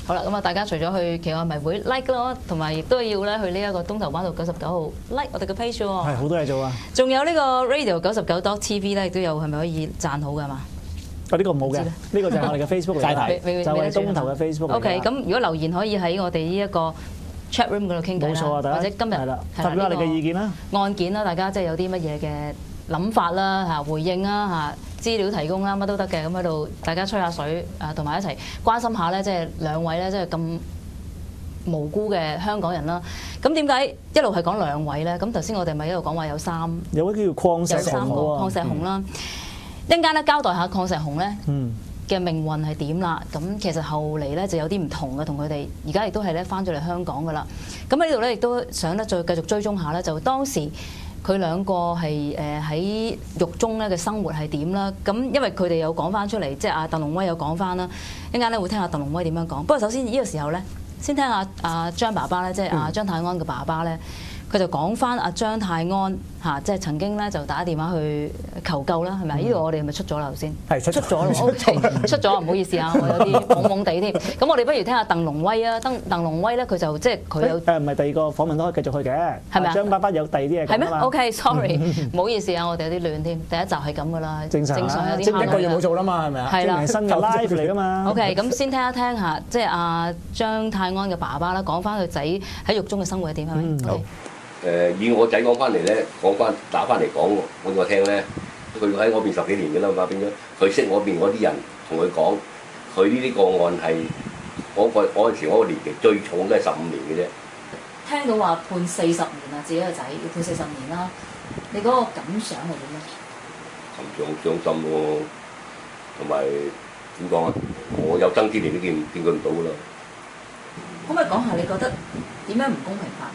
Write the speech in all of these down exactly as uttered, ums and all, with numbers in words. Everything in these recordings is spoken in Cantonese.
好啦，咁啊，大家除咗去奇愛迷會 like 咯，同埋亦都要咧去呢一個東頭灣道九十九號 like 我哋嘅 page 喎。 係好多嘢做啊！ 仲有呢個 radio 九十九 dot tv 咧，亦都有係咪可以讚好㗎嘛？ 啊呢個冇嘅，呢個就係我哋嘅 Facebook 嚟嘅，就係東頭嘅 Facebook。 OK，咁如果留言可以喺我哋呢一個 chat room 嗰度傾偈啦，或者今日係啦， 發表下你嘅意見啦， 案件啦，大家即係有啲乜嘢嘅諗法啦嚇，回應啦嚇，資料提供啦，乜都得嘅，咁喺度大家吹下水啊，同埋一齊關心下咧，即係兩位咧，即係咁無辜嘅香港人啦。咁點解一路係講兩位咧？咁頭先我哋咪一路講話有三， 有位叫鄺石雄喎， 鄺石雄啦。一陣間咧交代下鄺石雄咧嘅命運係點啦。咁其實後嚟咧就有啲唔同嘅，同佢哋而家亦都係咧翻咗嚟香港噶啦。咁喺呢度咧亦都想咧再繼續追蹤下咧，就當時佢兩個係誒喺獄中咧嘅生活係點啦。咁因為佢哋有講翻出嚟，即係阿鄧龍威有講翻啦。一陣間咧會聽下鄧龍威點樣講。不過首先呢個時候咧，先聽下阿張爸爸咧，即係阿張泰安嘅爸爸咧。佢就講翻阿張泰安嚇，即係曾經咧就打電話去求救啦，係咪？呢度我哋係咪出咗啦頭先？係出咗啦 ，OK， 出咗，唔好意思啊，我有啲懵懵地添。咁我哋不如聽下鄧龍威啊，鄧鄧龍威咧，佢就即係佢有誒唔係第二個訪問都可以繼續去嘅，係咪啊？張爸爸有第二啲嘢講啊嘛。 係咩 ？OK，sorry， 唔好意思啊，我哋有啲亂添。第一集係咁噶啦， 正常有啲一個月冇做啦嘛，係咪啊？ 係啦， 新嘅 live 嚟噶嘛。 OK，咁先聽一聽下，即係阿張泰安嘅爸爸啦，講翻佢仔喺獄中嘅生活係點係咪？好。 誒以我仔講翻嚟咧，講翻打翻嚟講俾我聽咧，佢喺嗰邊十幾年嘅啦嘛，變咗佢識我邊嗰啲人同佢講，佢呢啲個案係嗰個嗰陣時嗰個年期最重都係十五年嘅啫。 聽到話判四十年啊，自己個仔要判四十年啦，你嗰個感想係點咧？ 沉重傷心喎，同埋點講啊？我有生之年都見見佢唔到噶啦。 可唔可以講下你覺得點樣唔公平法？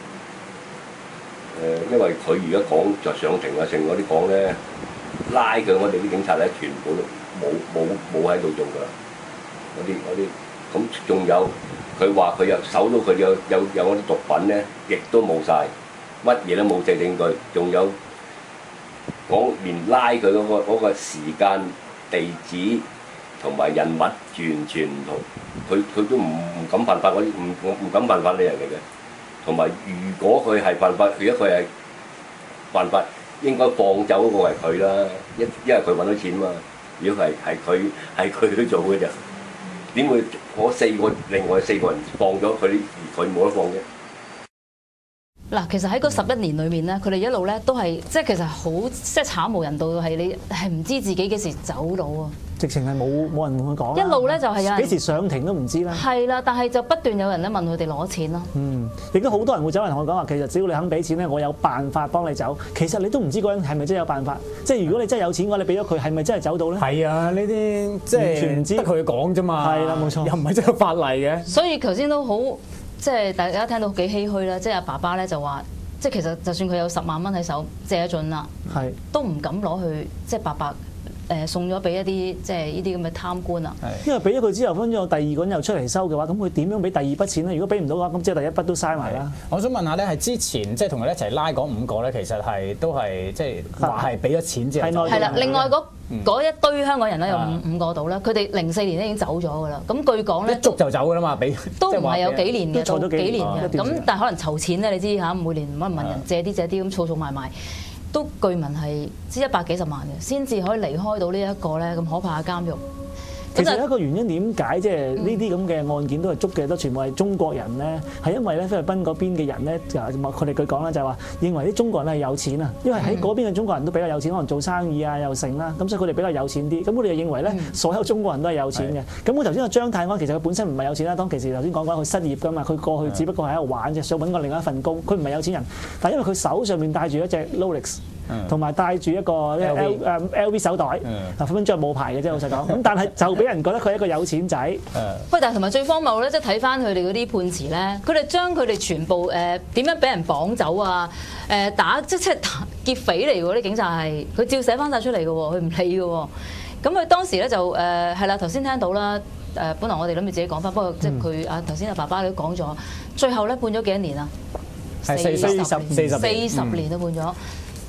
誒，因為佢而家講就上庭啊，成嗰啲講咧，拉佢我哋啲警察咧，全部都冇冇冇喺度做㗎啦。嗰啲嗰啲，咁仲有佢話佢又搜到佢有有有嗰啲毒品咧，亦都冇晒，乜嘢都冇證證據，仲有講連拉佢嗰個嗰個時間、地址同埋人物完全唔同，佢佢都唔唔敢犯法嗰啲，唔唔唔敢犯法啲人嚟嘅。同埋，如果佢係犯法，如果佢係犯法，應該放走嗰個係佢啦，一因為佢揾到錢嘛。如果係係佢係佢去做嘅啫，點會嗰四個另外四個人放咗佢，而佢冇得放啫？ 嗱，其實喺嗰十一年裏面咧，佢哋一路咧都係即係其實好即係慘無人道，係你係唔知自己幾時走到啊！ 直情係冇冇人同佢講。 一路咧就係有人幾時上庭都唔知啦。 係啦，但係就不斷有人咧問佢哋攞錢咯。 嗯，亦都好多人會走嚟同我講話，其實只要你肯俾錢咧，我有辦法幫你走。其實你都唔知嗰個人係咪真係有辦法。即係如果你真係有錢嘅話，你俾咗佢係咪真係走到咧？ 係啊，呢啲即係唔知得佢講啫嘛。 係啦，冇錯， 又唔係真係法例嘅。 所以頭先都好即係大家聽到幾唏噓啦。即係阿爸爸咧就話。即係其實就算佢有十萬蚊喺手借咗盡啦， 係都唔敢攞去即係白白誒送咗俾一啲即係呢啲咁嘅貪官啊。 因為俾咗佢之後，分咗第二個人又出嚟收嘅話，咁佢點樣俾第二筆錢咧？如果俾唔到嘅話，咁即係第一筆都嘥埋啦。 我想問下咧，係之前即係同佢一齊拉嗰五個咧，其實係都係即係話係俾咗錢之後走。 係啦，另外嗰嗰一堆香港人咧有五五個度啦，佢哋零四年咧已經走咗㗎啦。咁據講咧， 一捉就走㗎啦嘛，俾都唔係有幾年嘅， 都幾年嘅。咁但係可能籌錢咧，你知嚇，每年可能問人借啲借啲咁，儲儲埋埋。都據聞係知一百幾十萬嘅，先至可以離開到呢一個咧咁可怕嘅監獄。 其實一個原因點解即係呢啲咁嘅案件都係捉嘅都全部係中國人咧，係因為咧菲律賓嗰邊嘅人咧，就佢哋佢講啦，就係話認為啲中國人係有錢啊，因為喺嗰邊嘅中國人都比較有錢，可能做生意啊又成啦，咁所以佢哋比較有錢啲。咁我哋就認為咧，所有中國人都係有錢嘅。咁我頭先個張泰安其實佢本身唔係有錢啦，當其時頭先講講佢失業㗎嘛，佢過去只不過係喺度玩啫，想揾個另一份工，佢唔係有錢人。但係因為佢手上面戴住一隻 Rolex。同埋戴住一個 L 誒 L V 手袋，嗱分分鐘係冇牌嘅啫，老實講。咁但係就俾人覺得佢係一個有錢仔。 喂，但係同埋最荒謬咧，即係睇翻佢哋嗰啲判詞咧，佢哋將佢哋全部誒點樣俾人綁走啊？誒打即即係劫匪嚟㗎喎，啲警察係佢照寫翻晒出嚟嘅喎，佢唔理嘅喎。咁佢當時咧就誒係啦，頭先聽到啦。誒，本來我哋諗住自己講翻，不過即係佢啊頭先阿爸爸都講咗，最後咧判咗幾多年啊？ 係四十四十四十年都判咗。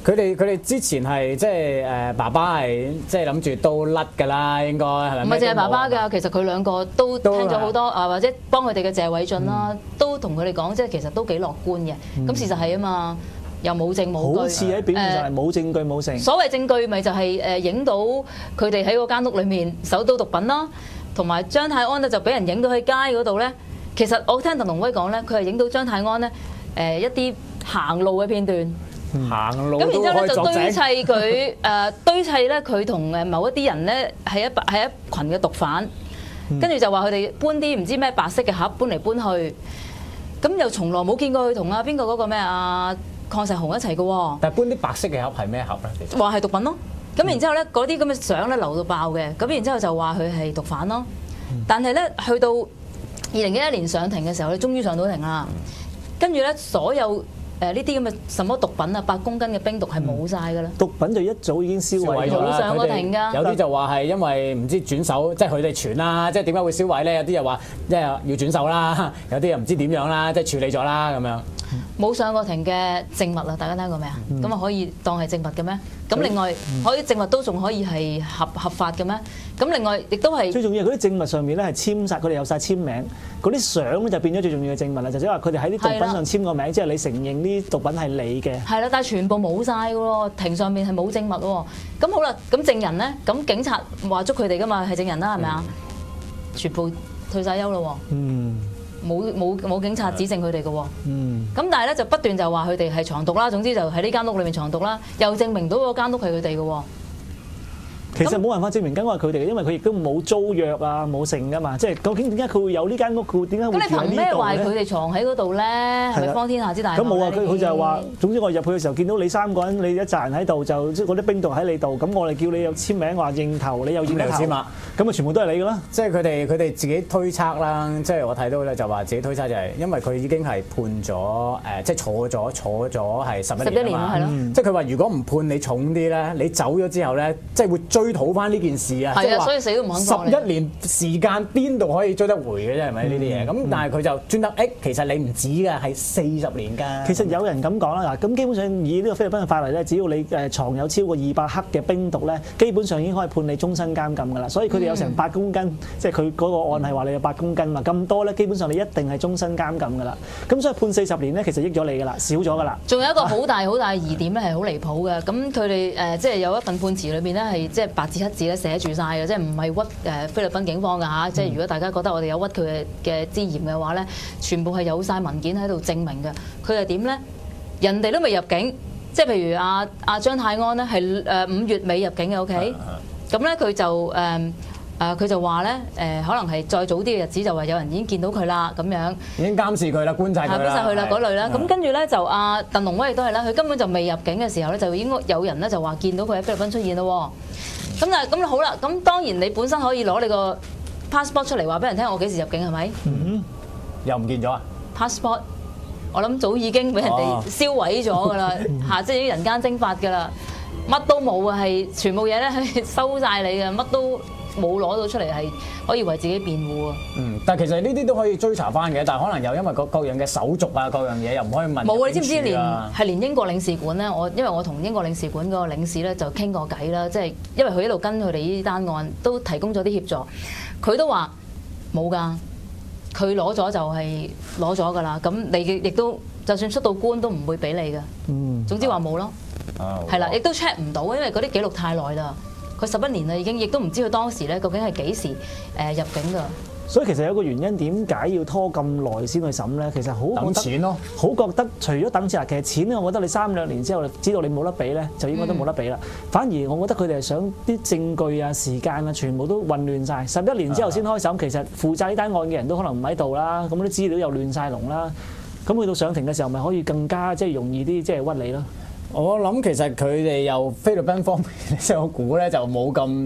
佢哋佢哋之前係即係誒爸爸係即係諗住都甩㗎啦，應該係咪？ 唔係淨係爸爸㗎，其實佢兩個都聽咗好多啊，或者幫佢哋嘅謝偉俊啦，都同佢哋講，即係其實都幾樂觀嘅。咁事實係啊嘛，又冇證冇據， 好似喺表面上係冇證據冇證。 所謂證據咪就係誒影到佢哋喺嗰間屋裏面搜到毒品啦，同埋張泰安咧就俾人影到喺街嗰度咧。其實我聽鄧龍威講咧，佢係影到張泰安咧誒一啲行路嘅片段。 行路咁然之後咧就都可以堆砌作證。 佢誒堆砌咧佢同誒某一啲人咧係一係一群嘅毒販，跟住就話佢哋搬啲唔知咩白色嘅盒搬嚟搬去，咁又從來冇見過佢同阿邊個嗰個咩阿鄺石雄一齊嘅喎。 但係搬啲白色嘅盒係咩盒咧？其實話係毒品咯，咁然之後咧嗰啲咁嘅相咧流到爆嘅，咁然之後就話佢係毒販咯，但係咧去到二零一一年上庭嘅時候，佢終於上到庭啦，跟住咧所有。誒呢啲咁嘅什麼毒品啊，八公斤嘅冰毒係冇晒㗎啦。 毒品就一早已經燒毀咗冇上過庭㗎。 有啲就話係因為唔知轉手，即係佢哋傳啦，即係點解會燒毀咧？有啲又話即係要轉手啦，有啲又唔知點樣啦，即係處理咗啦咁樣。 冇上過庭嘅證物啊，大家聽過未啊？咁啊、嗯、可以當係證物嘅咩？咁另外，嗯、可以證物都仲可以係合合法嘅咩？咁另外亦都係最重要係嗰啲證物上面咧係簽晒，佢哋有晒簽名，嗰啲相咧就變咗最重要嘅證物啦。就即係話佢哋喺啲毒品上簽個名，即係你承認啲毒品係你嘅。係啦，但係全部冇晒㗎喎，庭上面係冇證物喎。咁好啦，咁證人咧，咁警察話捉佢哋㗎嘛，係證人啦，係咪啊？嗯、全部退晒休咯喎。嗯。冇冇冇警察指證佢哋嘅喎，咁、嗯、但係咧就不斷就話佢哋係藏毒啦，總之就喺呢間屋裏面藏毒啦，又證明到嗰間屋係佢哋嘅喎。 其實冇辦法證明間屋係佢哋嘅，因為佢亦都冇租約啊，冇剩噶嘛。即係究竟點解佢會有呢間屋？佢點解會住喺呢度咧？咁你憑咩話佢哋藏喺嗰度咧？係咪荒天下之大？咁冇啊！佢佢就係話，總之我入去嘅時候見到你三個人，你一紮人喺度，就即係嗰啲冰毒喺你度。咁我哋叫你有簽名話認頭，你又認頭。簽啊！咁啊，全部都係你㗎啦。即係佢哋佢哋自己推測啦。即係我睇到咧，就話自己推測就係因為佢已經係判咗誒，即係坐咗坐咗係十一年啊嘛。即係佢話如果唔判你重啲咧，你走咗之後咧，即係會追討翻呢件事。係啊， 係啊，所以死都唔肯講。 十一年時間邊度可以追得回嘅啫？係咪呢啲嘢？咁、嗯、但係佢就專登，誒，其實你唔止㗎，係四十年㗎。其實有人咁講啦，嗱，咁基本上以呢個菲律賓嘅法例咧，只要你誒藏有超過二百克嘅冰毒咧，基本上已經可以判你終身監禁㗎啦。所以佢哋有成八公斤，嗯、即係佢嗰個案係話你有八公斤嘛，咁多咧，基本上你一定係終身監禁㗎啦。咁所以判四十年咧，其實益咗你㗎啦，少咗㗎啦。仲有一個好大好大嘅疑點咧，係好離譜嘅。咁佢哋誒即係有一份判詞裏邊咧，係即係白字黑字咧寫住晒嘅，即係唔係屈誒菲律賓警方㗎嚇。即係如果大家覺得我哋有屈佢嘅嘅之嫌嘅話咧，全部係有晒文件喺度證明嘅。佢係點咧？人哋都未入境，即係譬如阿阿張泰安咧係誒五月尾入境嘅 ，OK。咁咧佢就誒誒佢就話咧誒可能係再早啲嘅日子就話有人已經見到佢啦咁樣，已經監視佢啦，觀察佢啦，觀察佢啦嗰類啦。咁跟住咧就阿鄧龍威亦都係啦，佢根本就未入境嘅時候咧就應該有人咧就話見到佢喺菲律賓出現咯。咁但係咁好啦，咁當然你本身可以攞你個 passport 出嚟話俾人聽，我幾時入境係咪？嗯，又唔見咗啊 ？passport 我諗早已經俾人哋燒毀咗㗎啦，嚇！即係啲人間蒸發㗎啦，乜都冇啊，係全部嘢咧係收晒你嘅，乜都冇攞到出嚟係可以為自己辯護啊。嗯，但係其實呢啲都可以追查翻嘅，但係可能又因為各各樣嘅手續啊，各樣嘢又唔可以問。冇啊！你知唔知連係連英國領事館咧？我因為我同英國領事館嗰個領事咧就傾過偈啦，即係因為佢一路跟佢哋呢啲單案，都提供咗啲協助，佢都話冇㗎。佢攞咗就係攞咗㗎啦，咁你亦都就算出到官都唔會俾你㗎。嗯，總之話冇咯，係啦，亦都 check 唔到，因為嗰啲記錄太耐啦，佢十一年啦已經，亦都唔知佢當時咧究竟係幾時誒入境㗎。所以其實有個原因點解要拖咁耐先去審咧？其實好等錢咯，好覺得除咗等錢，其實錢咧，我覺得你三兩年之後知道你冇得俾咧，就應該都冇得俾啦。嗯、反而我覺得佢哋係想啲證據啊、時間啊，全部都混亂晒。十一年之後先開審，其實負責呢單案嘅人都可能唔喺度啦，咁啲資料又亂晒龍啦。咁去到上庭嘅時候，咪可以更加即係容易啲，即係屈你咯。我諗其實佢哋由菲律賓方面，即係我估咧就冇咁。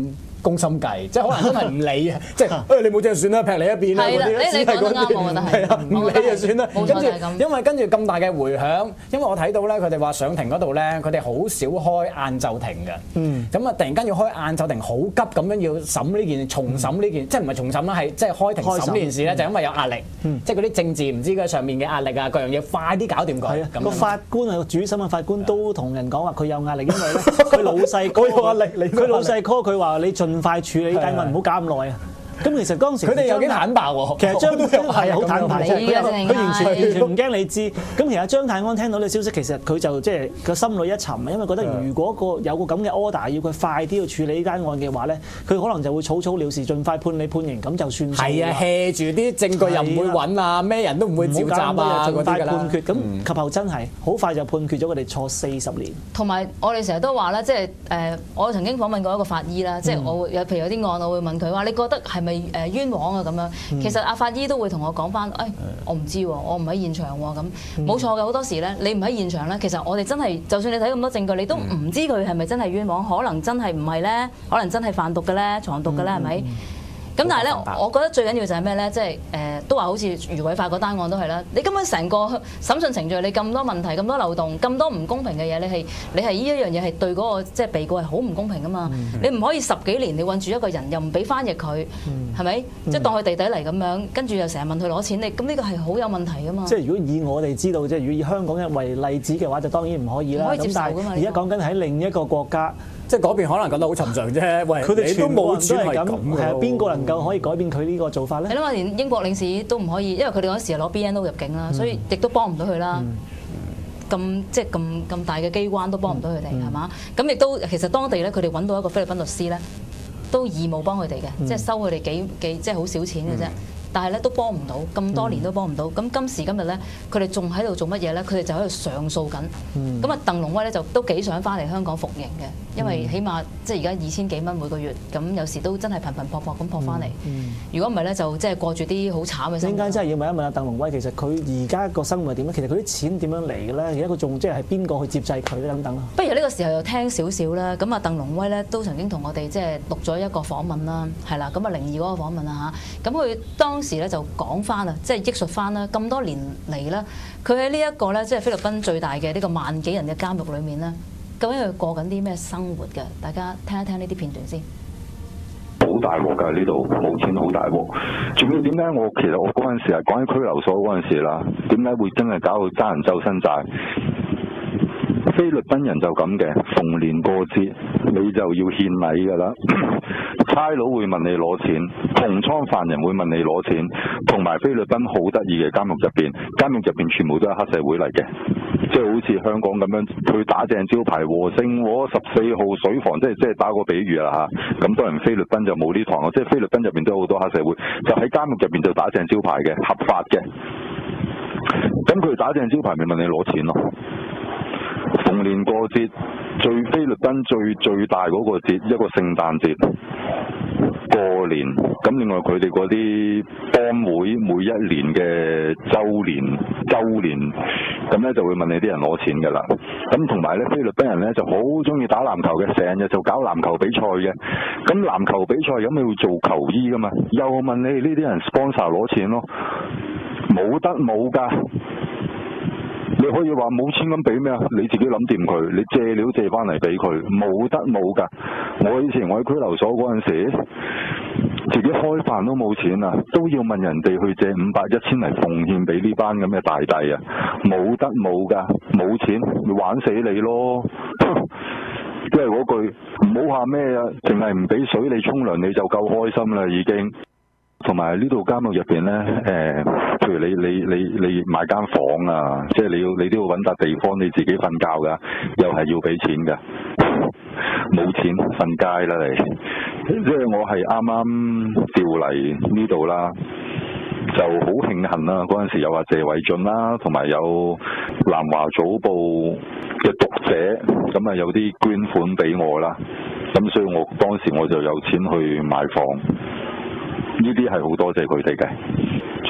攻心計，即係可能真係唔理啊，即係誒你冇就算啦，劈你一邊啦嗰啲，只係嗰啲，係啊，唔理就算啦。跟住因為跟住咁大嘅迴響，因為我睇到咧，佢哋話上庭嗰度咧，佢哋好少開晏晝庭嘅。嗯。咁啊，突然間要開晏晝庭，好急咁樣要審呢件，重審呢件，即係唔係重審啦，係即係開庭審呢件事咧，就因為有壓力，即係嗰啲政治唔知佢上面嘅壓力啊，各樣嘢快啲搞掂佢。係啊。個法官啊，主審嘅法官都同人講話，佢有壓力，因為咧佢老細嗰個壓力，佢老細 call 佢話你盡快處理，但係唔好搞咁耐啊。咁其實當時佢哋有幾坦白喎， 其實張都係好坦白，佢佢完全完全唔驚你知。咁其實張泰安聽到呢消息，其實佢就即係個心裏一沉，因為覺得如果個有個咁嘅 order 要佢快啲去處理呢單案嘅話咧，佢可能就會草草了事，盡快判你判刑，咁就算數。係啊 ，hea 住啲證據又唔會揾啊，咩人都唔會召集啊， 盡快判決。咁及後真係好快就判決咗佢哋坐四十年。 同埋我哋成日都話咧，即係誒，我曾經訪問過一個法醫啦，即係我有譬如有啲案，我會問佢話：你覺得係咪誒冤枉？咁樣，其實阿法醫都會同我講翻，誒、哎，我唔知喎，我唔喺現場喎，咁冇錯嘅。好多時咧，你唔喺現場咧，其實我哋真係，就算你睇咁多證據，你都唔知佢係咪真係冤枉，可能真係唔係咧，可能真係販毒嘅咧，藏毒嘅咧，係咪？咁但係咧，我覺得最緊要就係咩咧？即係誒、呃，都話好似余偉發嗰單案都係啦。你根本成個審訊程序，你咁多問題、咁多漏洞、咁多唔公平嘅嘢，你係你係呢一樣嘢係對嗰、嗰個即係被告係好唔公平噶嘛？嗯、你唔可以十幾年你韞住一個人，又唔俾翻譯佢，係咪？即係當佢弟弟嚟咁樣，跟住又成日問佢攞錢，你咁呢個係好有問題噶嘛？即係如果以我哋知道，即係如果以香港人為例子嘅話，就當然唔可以啦。 唔可以接受噶嘛？ 而家講緊喺另一個國家。 即係嗰邊可能覺得好尋常啫，喂！佢哋都冇錢係咁， 係啊，邊個能夠可以改變佢呢個做法咧？ 係啦嘛，連英國領事都唔可以，因為佢哋嗰時係攞 B N O 入境啦，所以亦都幫唔到佢啦。咁即係咁咁大嘅機關都幫唔到佢哋，係嘛？咁亦都其實當地咧，佢哋揾到一個菲律賓律師咧，都義務幫佢哋嘅，即係收佢哋幾幾即係好少錢嘅啫。但係咧都幫唔到，咁多年都幫唔到。咁今時今日咧，佢哋仲喺度做乜嘢咧？佢哋就喺度上訴緊。咁啊，鄧龍威咧就都幾想翻嚟香港服刑嘅，因為起碼即係而家二千幾蚊每個月，咁有時都真係頻頻撲撲咁撲翻嚟。如果唔係咧，就即係過住啲好慘嘅生活。陣間真係要問一問阿鄧龍威，其實佢而家個生活係點咧？其實佢啲錢點樣嚟嘅咧？而家佢仲即係係邊個去接濟佢咧？等等。不如呢個時候又聽少少啦。咁啊，鄧龍威咧都曾經同我哋即係錄咗一個訪問啦，係啦。咁啊，靈異嗰個訪問啦嚇。咁佢當時咧就講翻啊，即係憶述翻啦，咁多年嚟咧，佢喺呢一個咧，即係菲律賓最大嘅呢個萬幾人嘅監獄裏面咧，究竟佢過緊啲咩生活嘅？大家聽一聽呢啲片段先。 好大鑊㗎！呢度冇錢好大鑊，仲要點解？我其實我嗰陣時係講喺拘留所嗰陣時啦，點解會真係搞到爭人周身債？菲律賓人就咁嘅，逢年過節你就要獻禮㗎啦。差佬會問你攞錢，同倉犯人會問你攞錢，同埋菲律賓好得意嘅監獄入邊，監獄入邊全部都係黑社會嚟嘅，即係好似香港咁樣，佢打正招牌和勝和十四號水房，即係即係打個比喻啦嚇。咁當然菲律賓就冇呢堂咯，即係菲律賓入邊都好多黑社會，就喺監獄入邊就打正招牌嘅，合法嘅。咁佢打正招牌咪問你攞錢咯。逢年過節，最菲律賓最最大嗰個節，一個聖誕節，過年，咁另外佢哋嗰啲幫會每一年嘅週年、週年，咁咧就會問你啲人攞錢㗎啦。咁同埋咧，菲律賓人咧就好中意打籃球嘅，成日就搞籃球比賽嘅。咁籃球比賽咁你會做球衣㗎嘛？又問你呢啲人 sponsor 攞錢咯，冇得冇㗎。你可以話冇錢咁俾咩啊？你自己諗掂佢，你借料借翻嚟俾佢，冇得冇㗎。我以前我喺拘留所嗰陣時，自己開飯都冇錢啊，都要問人哋去借五百一千嚟奉獻俾呢班咁嘅大帝啊，冇得冇㗎，冇錢咪玩死你咯！即係嗰句唔好話咩啊，淨係唔俾水你沖涼你就夠開心啦已經。同埋呢度監獄入邊咧，誒、呃，譬如你你你你買間房啊，即係你要你都要揾笪地方你自己瞓覺㗎，又係要俾錢㗎，冇錢瞓街啦你。即係我係啱啱調嚟呢度啦，就好慶幸啦。嗰陣時有阿謝偉俊啦，同埋有，有南華早報嘅讀者，咁啊有啲捐款俾我啦，咁所以我當時我就有錢去買房。呢啲係好多謝佢哋嘅，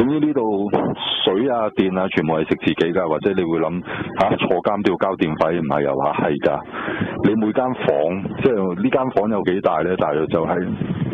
總之呢度水啊、電啊，全部係食自己㗎，或者你會諗嚇、啊、坐監都要交電費，唔係又話係㗎？你每間房即係呢間房有幾大咧？大約就係、是，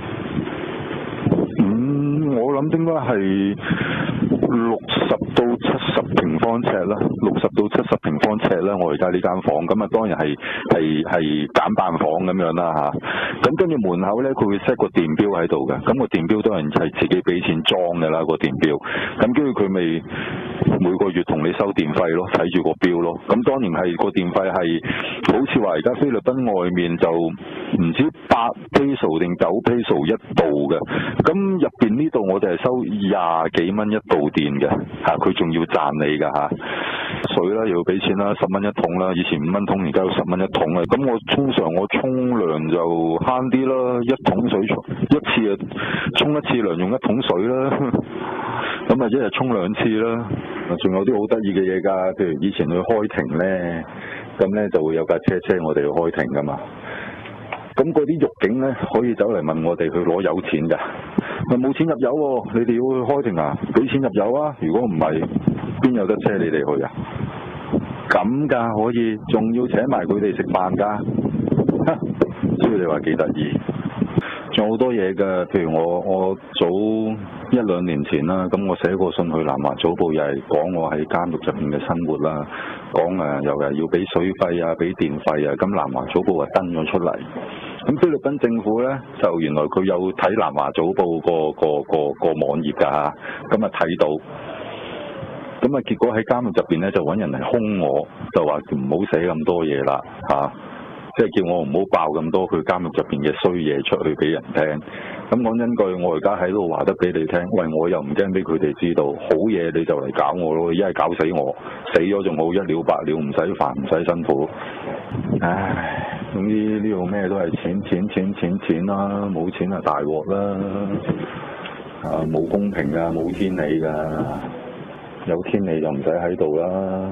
嗯，我諗應該係六十到七十平方尺啦，六十到七十平方尺啦。我而家呢間房咁啊，當然係係係簡辦房咁樣啦嚇。咁跟住門口咧，佢會 set 個電錶喺度嘅。咁個電錶當然係自己俾錢裝嘅啦，個電錶。咁跟住佢咪每個月同你收電費咯，睇住個錶咯。咁當然係個電費係好似話而家菲律賓外面就唔知八 peso 定九 peso 一度嘅。咁入邊呢度我哋係收廿幾蚊一度電嘅嚇，佢仲要賺你㗎嚇。水啦又要俾錢啦，十蚊一桶啦，以前五蚊桶，而家要十蚊一桶啊。咁我通常我沖涼就慳啲啦，一桶水沖一次啊，沖一次涼用一桶水啦。咁啊一日沖兩次啦。仲有啲好得意嘅嘢㗎，譬如以前去開庭咧，咁咧就會有架車車我哋去開庭㗎嘛。咁嗰啲獄警咧可以走嚟問我哋去攞油錢㗎，咪冇錢入油喎、啊，你哋要去開庭啊？俾錢入油啊！如果唔係，邊有得車你哋去啊？咁㗎可以，仲要請埋佢哋食飯㗎，所以你話幾得意？仲有好多嘢㗎，譬如我我早一兩年前啦，咁我寫過信去南華早報，又係講我喺監獄入邊嘅生活啦，講誒又係要俾水費啊，俾電費啊，咁南華早報啊登咗出嚟。咁菲律賓政府咧就原來佢有睇南華早報個個個個網頁㗎嚇，咁啊睇到，咁啊結果喺監獄入邊咧就揾人嚟兇我，就話唔好寫咁多嘢啦嚇。即係叫我唔好爆咁多佢監獄入邊嘅衰嘢出去俾人聽。咁講真句，我而家喺度話得俾你聽，喂，我又唔驚俾佢哋知道，好嘢你就嚟搞我咯，一係搞死我，死咗仲好，一了百了，唔使煩，唔使辛苦。唉，總之呢度咩都係錢錢錢錢錢啦，冇錢啊大鑊啦，啊冇公平㗎，冇天理㗎，有天理就唔使喺度啦。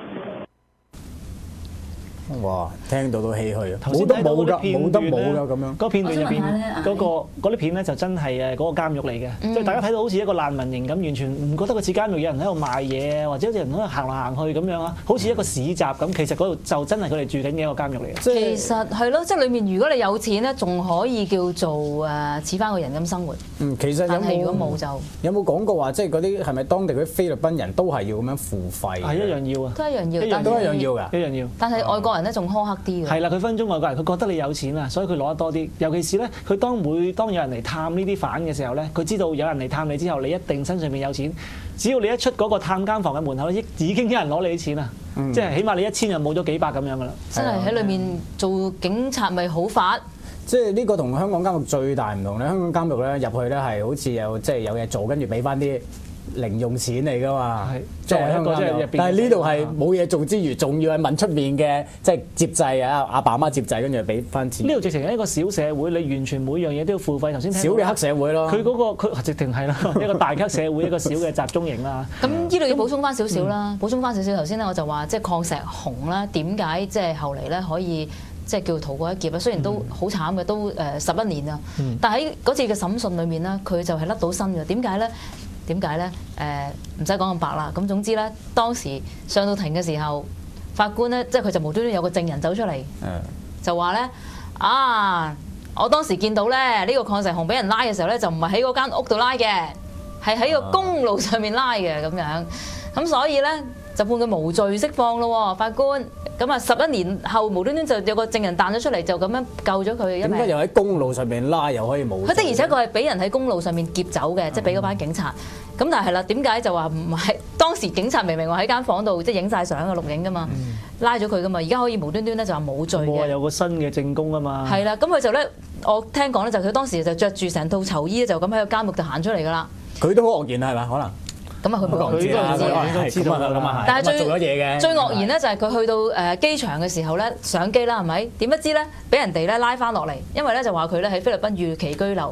哇！聽到都唏噓啊！ 冇得冇㗎， 冇得冇㗎咁樣。 嗰片段入邊嗰個嗰啲片咧就真係誒嗰個監獄嚟嘅，即係大家睇到好似一個難民營咁，完全唔覺得佢似監獄，有人喺度賣嘢或者有人喺度行嚟行去咁樣啊，好似一個市集咁。其實嗰度就真係佢哋住緊嘅一個監獄嚟嘅。 其實係咯，即係裡面如果你有錢咧，仲可以叫做誒似翻個人咁生活。 嗯，其實但係如果冇就有冇講過話，即係嗰啲係咪當地嗰啲菲律賓人都係要咁樣付費？ 係一樣要啊， 都一樣要， 都一樣要㗎， 一樣要。 但係外國人咧仲苛刻啲嘅。 係啦，佢分分鐘外國人，佢覺得你有錢啊，所以佢攞得多啲。尤其是咧，佢當每當有人嚟探呢啲犯嘅時候咧，佢知道有人嚟探你之後，你一定身上面有錢。只要你一出嗰個探監房嘅門口，已已經有人攞你啲錢啦。嗯、即係起碼你一千就冇咗幾百咁樣噶啦。 真係喺裏面做警察咪好發。 即係呢個同香港監獄最大唔同咧，香港監獄咧入去咧係好似有即係有嘢做，跟住俾翻啲零用錢嚟㗎嘛，即係香港監獄。但係呢度係冇嘢做之餘，仲要係問出面嘅即係接濟啊，阿爸媽接濟，跟住俾翻錢。 呢度直情係一個小社會，你完全每樣嘢都要付費。頭先聽小嘅黑社會咯， 佢嗰、嗰個佢直情係啦，一個大黑社會，一個小嘅集中營啦。 咁呢度要補充翻少少啦，補充翻少少。頭先咧我就話即係鄺碩紅啦，點解即係後嚟咧可以？即係叫逃過一劫啊！雖然都好慘嘅，都誒十一年啊。嗯、但喺嗰次嘅審訊裏面咧，佢就係甩到身嘅。點解咧？點解咧？誒唔使講咁白啦。咁總之咧，當時上到庭嘅時候，法官咧即係佢就無端端有個證人走出嚟，嗯、就話咧啊！我當時見到咧呢、呢個鄺碩紅俾人拉嘅時候咧，就唔係喺嗰間屋度拉嘅，係喺個公路上面拉嘅咁樣。咁所以咧就判佢無罪釋放咯，法官。咁啊！十一年後無端端就有個證人彈咗出嚟，就咁樣救咗佢一命。點解又喺公路上面拉又可以冇？ 佢的而且確係俾人喺公路上面劫走嘅，嗯、即係俾嗰班警察。咁但係係啦，點解就話唔係當時警察明明話喺間房度即係影晒相嘅錄影㗎嘛，嗯、拉咗佢㗎嘛，而家可以無端端咧就話冇罪嘅。 有個新嘅證供啊嘛。係啦，咁佢就咧，我聽講咧就佢當時就着住成套囚衣就咁喺個監獄度行出嚟㗎啦。 佢都好愕然係嘛？可能。咁啊，佢冇講知啦，佢知道啦，咁啊係。但係最做咗嘢嘅， 最愕然咧就係佢去到誒機場嘅時候咧上機啦，係咪？點不知咧俾人哋咧拉翻落嚟，因為咧就話佢咧喺菲律賓逾期居留，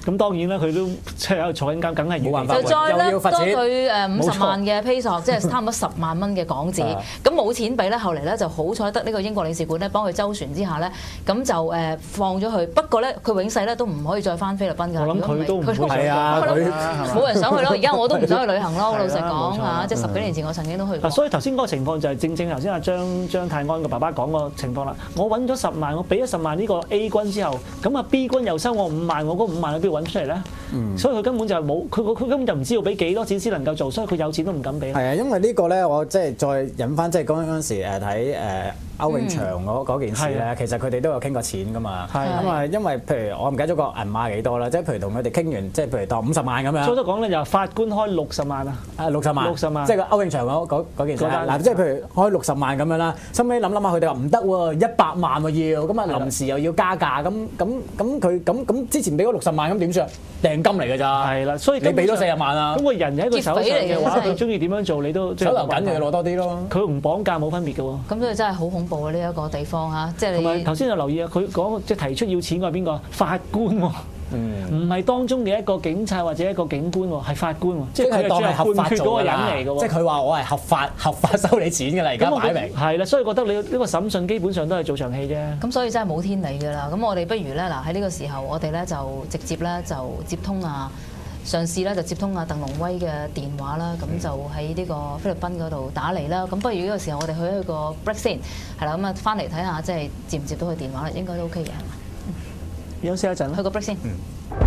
咁當然啦，佢都即係喺度坐緊監，梗係冇辦法就再咧多發展佢誒五十萬嘅 peso，即係差唔多十萬蚊嘅港紙。咁冇錢俾咧，後嚟咧就好彩得呢個英國領事館咧幫佢周旋之下咧，咁就誒放咗佢。不過咧，佢永世咧都唔可以再翻菲律賓㗎。 我諗佢都唔會係啊，佢冇人想去咯。而家我都唔想去旅行咯。老實講嚇，即係十幾年前我曾經都去過。 所以頭先嗰個情況就係正正頭先阿張張泰安嘅爸爸講個情況啦。我揾咗十萬，我俾咗十萬呢個 A 君之後，咁啊 B 君又收我五萬，我嗰五萬喺邊度揾出嚟咧？嗯、所以佢根本就係冇，佢佢根本就唔知道俾幾多錢先能夠做，所以佢有錢都唔敢俾。 係啊，因為呢個咧，我即係再引翻即係嗰陣時誒睇誒歐永祥嗰嗰件事咧，嗯、其實佢哋都有傾過錢噶嘛。係咁啊，因為譬如我唔記得咗個銀碼幾多啦，即係譬如同佢哋傾完，即係譬如當五十萬咁樣。初初講咧就法官開六十萬啊，啊六十萬，六十萬，即係個歐永祥嗰嗰件事嗱，即係譬如開六十萬咁樣啦，收尾諗諗下佢哋話唔得喎，一百萬喎要，咁啊臨時又要加價，咁咁咁佢咁咁之前俾嗰六十萬咁點算？訂金嚟㗎咋？係啦，所以你俾咗四十萬啊！咁個人喺佢手上嘅話，佢中意點樣做你都手頭緊就要攞多啲咯。佢同綁架冇分別嘅喎。咁所以真係好恐怖啊！呢一個地方嚇，即係你同埋頭先就留意啊，佢講即係提出要錢嘅係邊個？法官喎。唔係當中嘅一個警察或者一個警官喎，係法官喎，即係佢當係合法嗰個人嚟嘅喎。即係佢話我係合法合法收你錢㗎啦，而家擺明係啦，所以覺得你呢個審訊基本上都係做場戲啫。咁所以真係冇天理㗎啦。咁我哋不如咧嗱喺呢個時候，我哋咧就直接咧就接通啊，嘗試咧就接通啊鄧龍威嘅電話啦。咁就喺呢個菲律賓嗰度打嚟啦。咁不如呢個時候我哋去一個 break 先，係啦。咁啊翻嚟睇下即係接唔接到佢電話啦，應該都 OK 嘅係嘛？休息一陣，去個 break 先。嗯。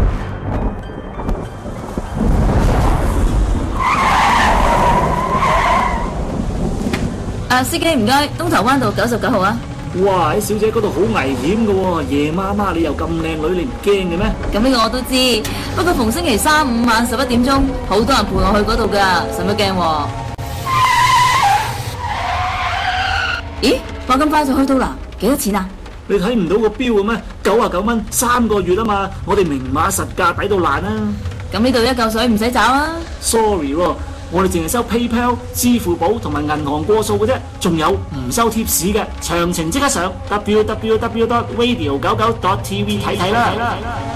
啊，司機唔該，東頭灣道九十九號啊。哇！喺小姐嗰度好危險㗎喎，夜媽媽你又咁靚女，你唔驚嘅咩？咁呢個我都知，不過逢星期三五晚十一點鐘，好多人陪我去嗰度㗎，使乜驚喎？咦，話咁快就去到啦？幾多錢啊？你睇唔到個標嘅咩？九啊九蚊三個月啊嘛，我哋明碼實價抵到爛啦。咁呢度一嚿水唔使找啊。Sorry 喎，我哋淨係收 PayPal、支付寶同埋銀行過數嘅啫，仲有唔收貼士嘅。詳情即刻上 w w w dot radio 九九 dot t v 睇睇啦。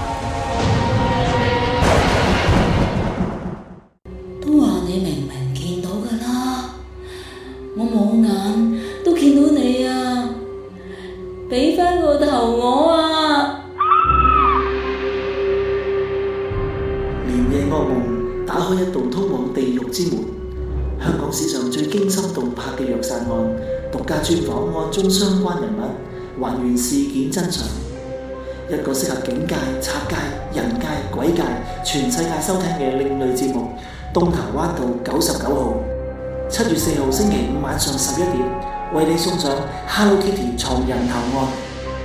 都話你明明見到㗎啦，我冇眼都見到你啊！俾翻個頭我啊！連夜噩夢打開一道通往地獄之門。香港史上最驚心動魄嘅虐殺案，獨家專訪案中相關人物，還原事件真相。一個適合警界、賊界、人界、鬼界、全世界收聽嘅另類節目《東頭灣道九十九號》，七月四號星期五晚上十一點，為你送上 Hello Kitty 藏人頭案。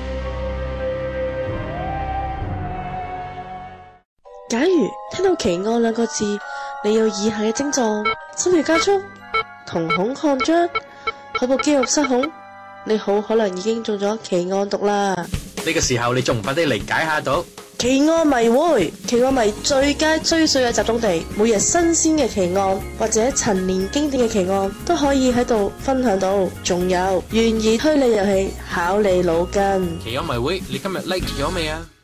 假如聽到奇案兩個字，你有以下嘅症狀：心跳加速、瞳孔擴張、腿部肌肉失控，你好可能已經中咗奇案毒啦。呢個時候你仲唔快啲嚟解下毒？奇案迷會，奇案迷最佳追隨嘅集中地，每日新鮮嘅奇案或者陳年經典嘅奇案都可以喺度分享到。仲有懸疑推理遊戲，考你腦筋。奇案迷會，你今日 like 咗未啊？